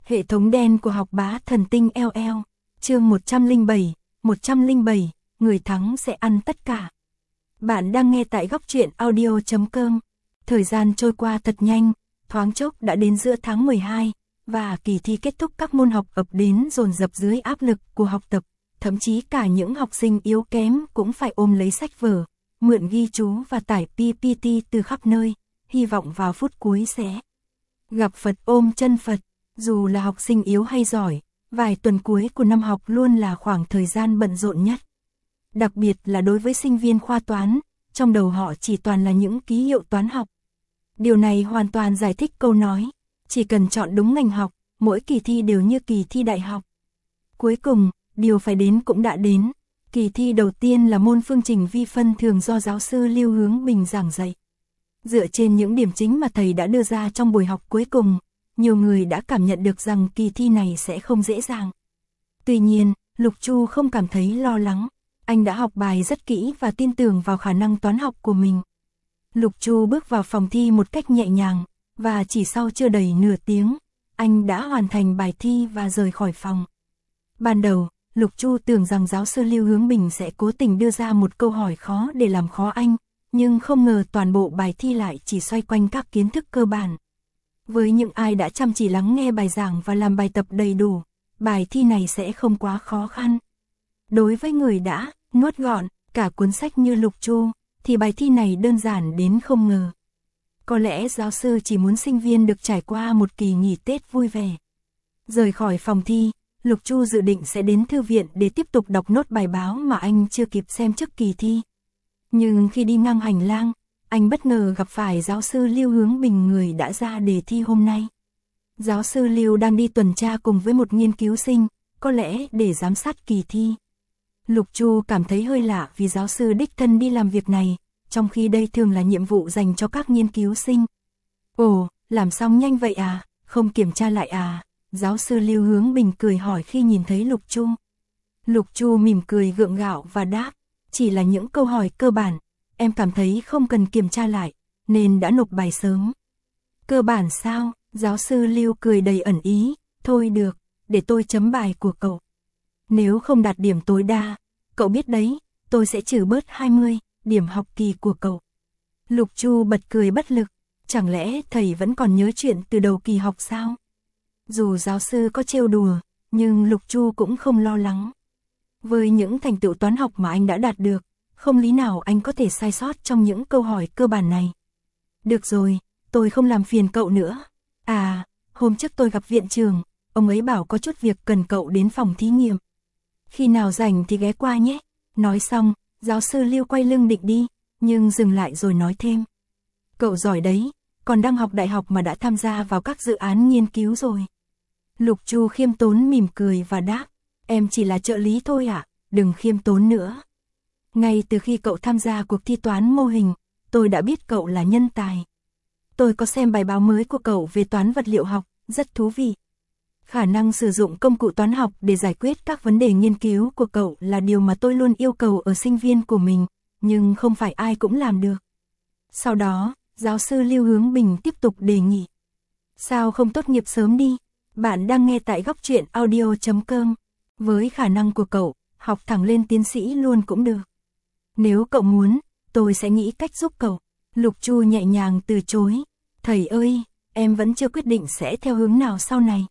Hệ thống đen của học bá thần tinh LL. Chương 107, người thắng sẽ ăn tất cả. Bạn đang nghe tại góc truyện audio.com. Thời gian trôi qua thật nhanh, thoáng chốc đã đến giữa tháng 12, và kỳ thi kết thúc các môn học ập đến dồn dập dưới áp lực của học tập. Thậm chí cả những học sinh yếu kém cũng phải ôm lấy sách vở, mượn ghi chú và tải PPT từ khắp nơi, hy vọng vào phút cuối sẽ gặp Phật ôm chân Phật. Dù là học sinh yếu hay giỏi, vài tuần cuối của năm học luôn là khoảng thời gian bận rộn nhất. Đặc biệt là đối với sinh viên khoa toán, trong đầu họ chỉ toàn là những ký hiệu toán học. Điều này hoàn toàn giải thích câu nói, chỉ cần chọn đúng ngành học, mỗi kỳ thi đều như kỳ thi đại học. Cuối cùng, điều phải đến cũng đã đến. Kỳ thi đầu tiên là môn phương trình vi phân thường do giáo sư Lưu Hướng Bình giảng dạy. Dựa trên những điểm chính mà thầy đã đưa ra trong buổi học cuối cùng, nhiều người đã cảm nhận được rằng kỳ thi này sẽ không dễ dàng. Tuy nhiên, Lục Chu không cảm thấy lo lắng. Anh đã học bài rất kỹ và tin tưởng vào khả năng toán học của mình. Lục Chu bước vào phòng thi một cách nhẹ nhàng, và chỉ sau chưa đầy nửa tiếng, anh đã hoàn thành bài thi và rời khỏi phòng. Ban đầu, Lục Chu tưởng rằng giáo sư Lưu Hướng Bình sẽ cố tình đưa ra một câu hỏi khó để làm khó anh, nhưng không ngờ toàn bộ bài thi lại chỉ xoay quanh các kiến thức cơ bản. Với những ai đã chăm chỉ lắng nghe bài giảng và làm bài tập đầy đủ, bài thi này sẽ không quá khó khăn. Đối với người đã nuốt gọn cả cuốn sách như Lục Chu, thì bài thi này đơn giản đến không ngờ. Có lẽ giáo sư chỉ muốn sinh viên được trải qua một kỳ nghỉ Tết vui vẻ. Rời khỏi phòng thi, Lục Chu dự định sẽ đến thư viện để tiếp tục đọc nốt bài báo mà anh chưa kịp xem trước kỳ thi. Nhưng khi đi ngang hành lang, anh bất ngờ gặp phải giáo sư Lưu Hướng Bình, người đã ra đề thi hôm nay. Giáo sư Lưu đang đi tuần tra cùng với một nghiên cứu sinh, có lẽ để giám sát kỳ thi. Lục Chu cảm thấy hơi lạ vì giáo sư đích thân đi làm việc này, trong khi đây thường là nhiệm vụ dành cho các nghiên cứu sinh. Ồ, làm xong nhanh vậy à, không kiểm tra lại à? Giáo sư Lưu Hướng Bình cười hỏi khi nhìn thấy Lục Chu. Lục Chu mỉm cười gượng gạo và đáp, chỉ là những câu hỏi cơ bản, em cảm thấy không cần kiểm tra lại, nên đã nộp bài sớm. Cơ bản sao? Giáo sư Lưu cười đầy ẩn ý, thôi được, để tôi chấm bài của cậu. Nếu không đạt điểm tối đa, cậu biết đấy, tôi sẽ trừ bớt 20 điểm học kỳ của cậu. Lục Chu bật cười bất lực, chẳng lẽ thầy vẫn còn nhớ chuyện từ đầu kỳ học sao? Dù giáo sư có trêu đùa, nhưng Lục Chu cũng không lo lắng. Với những thành tựu toán học mà anh đã đạt được, không lý nào anh có thể sai sót trong những câu hỏi cơ bản này. Được rồi, tôi không làm phiền cậu nữa. À, hôm trước tôi gặp viện trưởng, ông ấy bảo có chút việc cần cậu đến phòng thí nghiệm. Khi nào rảnh thì ghé qua nhé. Nói xong, giáo sư Lưu quay lưng định đi, nhưng dừng lại rồi nói thêm. Cậu giỏi đấy, còn đang học đại học mà đã tham gia vào các dự án nghiên cứu rồi. Lục Chu khiêm tốn mỉm cười và đáp, em chỉ là trợ lý thôi ạ, đừng khiêm tốn nữa. Ngay từ khi cậu tham gia cuộc thi toán mô hình, tôi đã biết cậu là nhân tài. Tôi có xem bài báo mới của cậu về toán vật liệu học, rất thú vị. Khả năng sử dụng công cụ toán học để giải quyết các vấn đề nghiên cứu của cậu là điều mà tôi luôn yêu cầu ở sinh viên của mình, nhưng không phải ai cũng làm được. Sau đó, giáo sư Lưu Hướng Bình tiếp tục đề nghị. Sao không tốt nghiệp sớm đi? Bạn đang nghe tại góc truyện audio.com. Với khả năng của cậu, học thẳng lên tiến sĩ luôn cũng được. Nếu cậu muốn, tôi sẽ nghĩ cách giúp cậu. Lục Chu nhẹ nhàng từ chối. Thầy ơi, em vẫn chưa quyết định sẽ theo hướng nào sau này.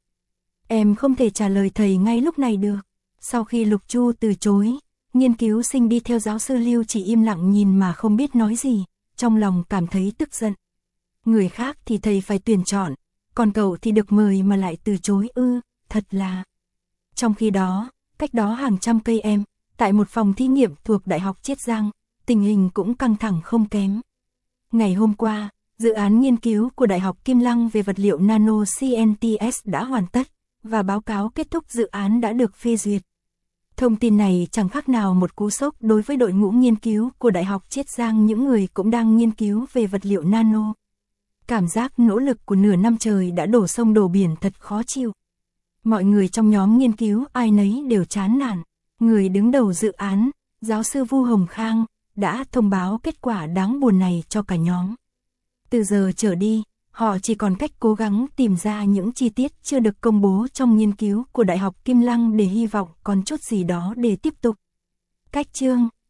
Em không thể trả lời thầy ngay lúc này được. Sau khi Lục Chu từ chối, nghiên cứu sinh đi theo giáo sư Lưu chỉ im lặng nhìn mà không biết nói gì, trong lòng cảm thấy tức giận. Người khác thì thầy phải tuyển chọn, còn cậu thì được mời mà lại từ chối ư, thật là. Trong khi đó, cách đó hàng trăm cây em, tại một phòng thí nghiệm thuộc Đại học Chiết Giang, tình hình cũng căng thẳng không kém. Ngày hôm qua, dự án nghiên cứu của Đại học Kim Lăng về vật liệu nano CNTS đã hoàn tất, và báo cáo kết thúc dự án đã được phê duyệt. Thông tin này chẳng khác nào một cú sốc đối với đội ngũ nghiên cứu của Đại học Chiết Giang, những người cũng đang nghiên cứu về vật liệu nano. Cảm giác nỗ lực của nửa năm trời đã đổ sông đổ biển thật khó chịu. Mọi người trong nhóm nghiên cứu ai nấy đều chán nản. Người đứng đầu dự án, giáo sư Vu Hồng Khang, đã thông báo kết quả đáng buồn này cho cả nhóm. Từ giờ trở đi, Họ chỉ còn cách cố gắng tìm ra những chi tiết chưa được công bố trong nghiên cứu của Đại học Kim Lăng để hy vọng còn chút gì đó để tiếp tục. Cách chương